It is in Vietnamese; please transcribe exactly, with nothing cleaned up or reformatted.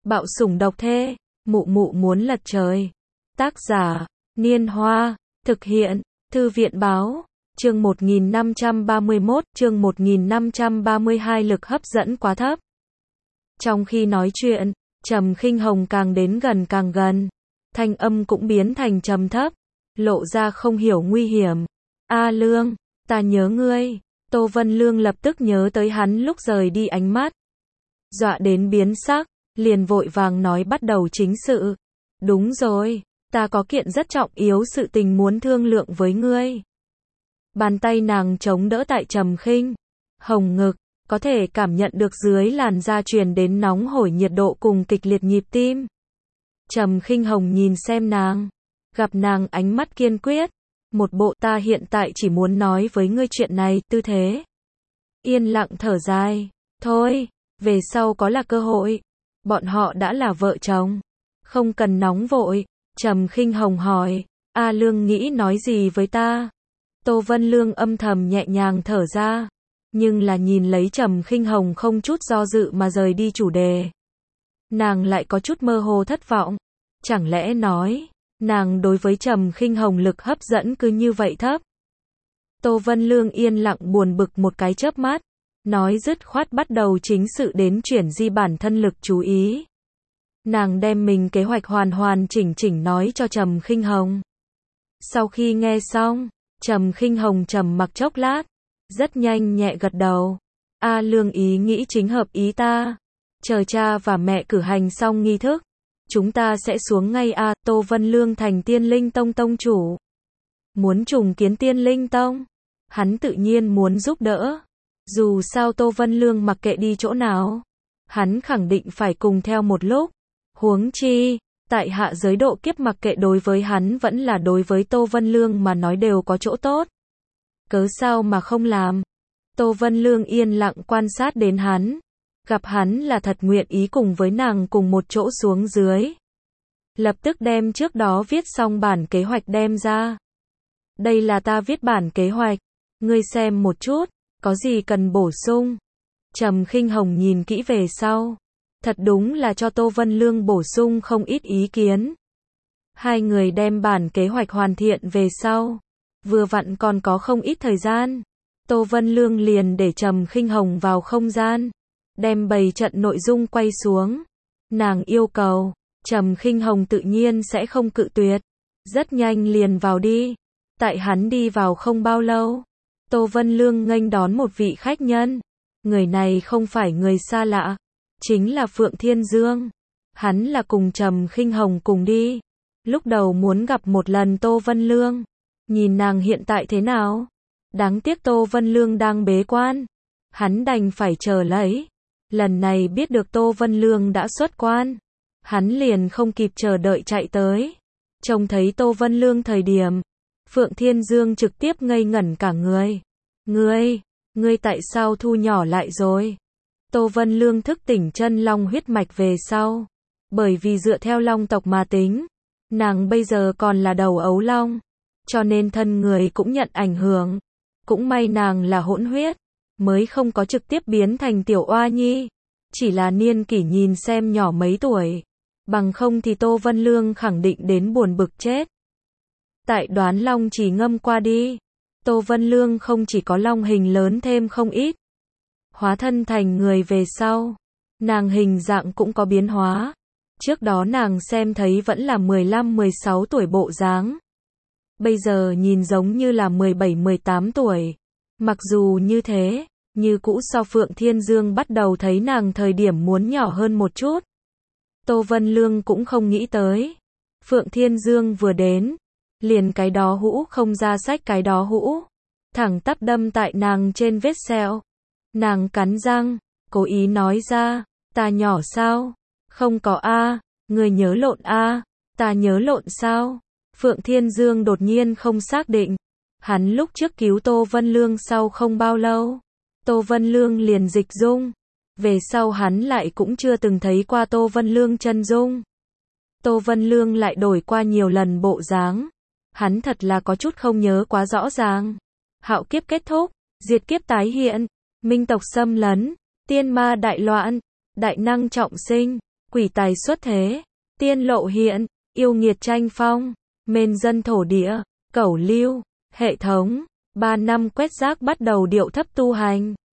Bạo sủng độc thê, mụ mụ muốn lật trời. Tác giả, Niên Hoa, thực hiện, Thư viện Báo, chương một nghìn năm trăm ba mươi mốt, chương một nghìn năm trăm ba mươi hai lực hấp dẫn quá thấp. Trong khi nói chuyện, Trầm Khinh Hồng càng đến gần càng gần, thanh âm cũng biến thành trầm thấp, lộ ra không hiểu nguy hiểm. A Lương, ta nhớ ngươi. Tô Vân Lương lập tức nhớ tới hắn lúc rời đi ánh mắt. Dọa đến biến sắc, liền vội vàng nói bắt đầu chính sự. Đúng rồi, ta có kiện rất trọng yếu sự tình muốn thương lượng với ngươi. Bàn tay nàng chống đỡ tại Trầm Khinh Hồng ngực, có thể cảm nhận được dưới làn da truyền đến nóng hổi nhiệt độ cùng kịch liệt nhịp tim. Trầm Khinh Hồng nhìn xem nàng, gặp nàng ánh mắt kiên quyết, một bộ ta hiện tại chỉ muốn nói với ngươi chuyện này tư thế. Yên lặng thở dài, thôi, về sau có là cơ hội, bọn họ đã là vợ chồng, không cần nóng vội. Trầm Khinh Hồng hỏi, A Lương nghĩ nói gì với ta? Tô Vân Lương âm thầm nhẹ nhàng thở ra, nhưng là nhìn lấy Trầm Khinh Hồng không chút do dự mà rời đi chủ đề. Nàng lại có chút mơ hồ thất vọng, chẳng lẽ nói, nàng đối với Trầm Khinh Hồng lực hấp dẫn cứ như vậy thấp? Tô Vân Lương yên lặng buồn bực một cái chớp mắt, nói dứt khoát bắt đầu chính sự đến chuyển di bản thân lực chú ý. Nàng đem mình kế hoạch hoàn hoàn chỉnh chỉnh nói cho Trầm Khinh Hồng. Sau khi nghe xong, Trầm Khinh Hồng trầm mặc chốc lát, rất nhanh nhẹ gật đầu. A Lương ý nghĩ chính hợp ý ta. Chờ cha và mẹ cử hành xong nghi thức, chúng ta sẽ xuống ngay. A Tô Vân Lương thành Tiên Linh Tông tông chủ, muốn trùng kiến Tiên Linh Tông, hắn tự nhiên muốn giúp đỡ. Dù sao Tô Vân Lương mặc kệ đi chỗ nào, hắn khẳng định phải cùng theo một lúc. Huống chi, tại hạ giới độ kiếp mặc kệ đối với hắn vẫn là đối với Tô Vân Lương mà nói đều có chỗ tốt. Cớ sao mà không làm? Tô Vân Lương yên lặng quan sát đến hắn, gặp hắn là thật nguyện ý cùng với nàng cùng một chỗ xuống dưới. Lập tức đem trước đó viết xong bản kế hoạch đem ra. Đây là ta viết bản kế hoạch, ngươi xem một chút, có gì cần bổ sung? Trầm Khinh Hồng nhìn kỹ về sau, thật đúng là cho Tô Vân Lương bổ sung không ít ý kiến. Hai người đem bản kế hoạch hoàn thiện về sau, vừa vặn còn có không ít thời gian. Tô Vân Lương liền để Trầm Khinh Hồng vào không gian, đem bày trận nội dung quay xuống. Nàng yêu cầu, Trầm Khinh Hồng tự nhiên sẽ không cự tuyệt. Rất nhanh liền vào đi. Tại hắn đi vào không bao lâu, Tô Vân Lương nghênh đón một vị khách nhân. Người này không phải người xa lạ, chính là Phượng Thiên Dương. Hắn là cùng Trầm Khinh Hồng cùng đi. Lúc đầu muốn gặp một lần Tô Vân Lương, nhìn nàng hiện tại thế nào. Đáng tiếc Tô Vân Lương đang bế quan, hắn đành phải chờ lấy. Lần này biết được Tô Vân Lương đã xuất quan, hắn liền không kịp chờ đợi chạy tới. Trông thấy Tô Vân Lương thời điểm, Phượng Thiên Dương trực tiếp ngây ngẩn cả người. Ngươi, ngươi tại sao thu nhỏ lại rồi? Tô Vân Lương thức tỉnh chân long huyết mạch về sau, bởi vì dựa theo long tộc mà tính, nàng bây giờ còn là đầu ấu long, cho nên thân người cũng nhận ảnh hưởng. Cũng may nàng là hỗn huyết, mới không có trực tiếp biến thành tiểu oa nhi, chỉ là niên kỷ nhìn xem nhỏ mấy tuổi, bằng không thì Tô Vân Lương khẳng định đến buồn bực chết. Tại Đoán Long chỉ ngâm qua đi, Tô Vân Lương không chỉ có long hình lớn thêm không ít, hóa thân thành người về sau, nàng hình dạng cũng có biến hóa. Trước đó nàng xem thấy vẫn là mười lăm mười sáu tuổi bộ dáng, bây giờ nhìn giống như là mười bảy mười tám tuổi. Mặc dù như thế, như cũ so Phượng Thiên Dương bắt đầu thấy nàng thời điểm muốn nhỏ hơn một chút. Tô Vân Lương cũng không nghĩ tới. Phượng Thiên Dương vừa đến, liền cái đó hũ không ra sách cái đó hũ, thẳng tắp đâm tại nàng trên vết sẹo. Nàng cắn răng, cố ý nói ra, ta nhỏ sao? Không có a, người nhớ lộn a, ta nhớ lộn sao? Phượng Thiên Dương đột nhiên không xác định. Hắn lúc trước cứu Tô Vân Lương sau không bao lâu, Tô Vân Lương liền dịch dung. Về sau hắn lại cũng chưa từng thấy qua Tô Vân Lương chân dung. Tô Vân Lương lại đổi qua nhiều lần bộ dáng. Hắn thật là có chút không nhớ quá rõ ràng. Hạo kiếp kết thúc, diệt kiếp tái hiện, minh tộc xâm lấn, tiên ma đại loạn, đại năng trọng sinh, quỷ tài xuất thế, tiên lộ hiện, yêu nghiệt tranh phong, mên dân thổ địa, cẩu lưu, hệ thống, ba năm quét rác bắt đầu điệu thấp tu hành.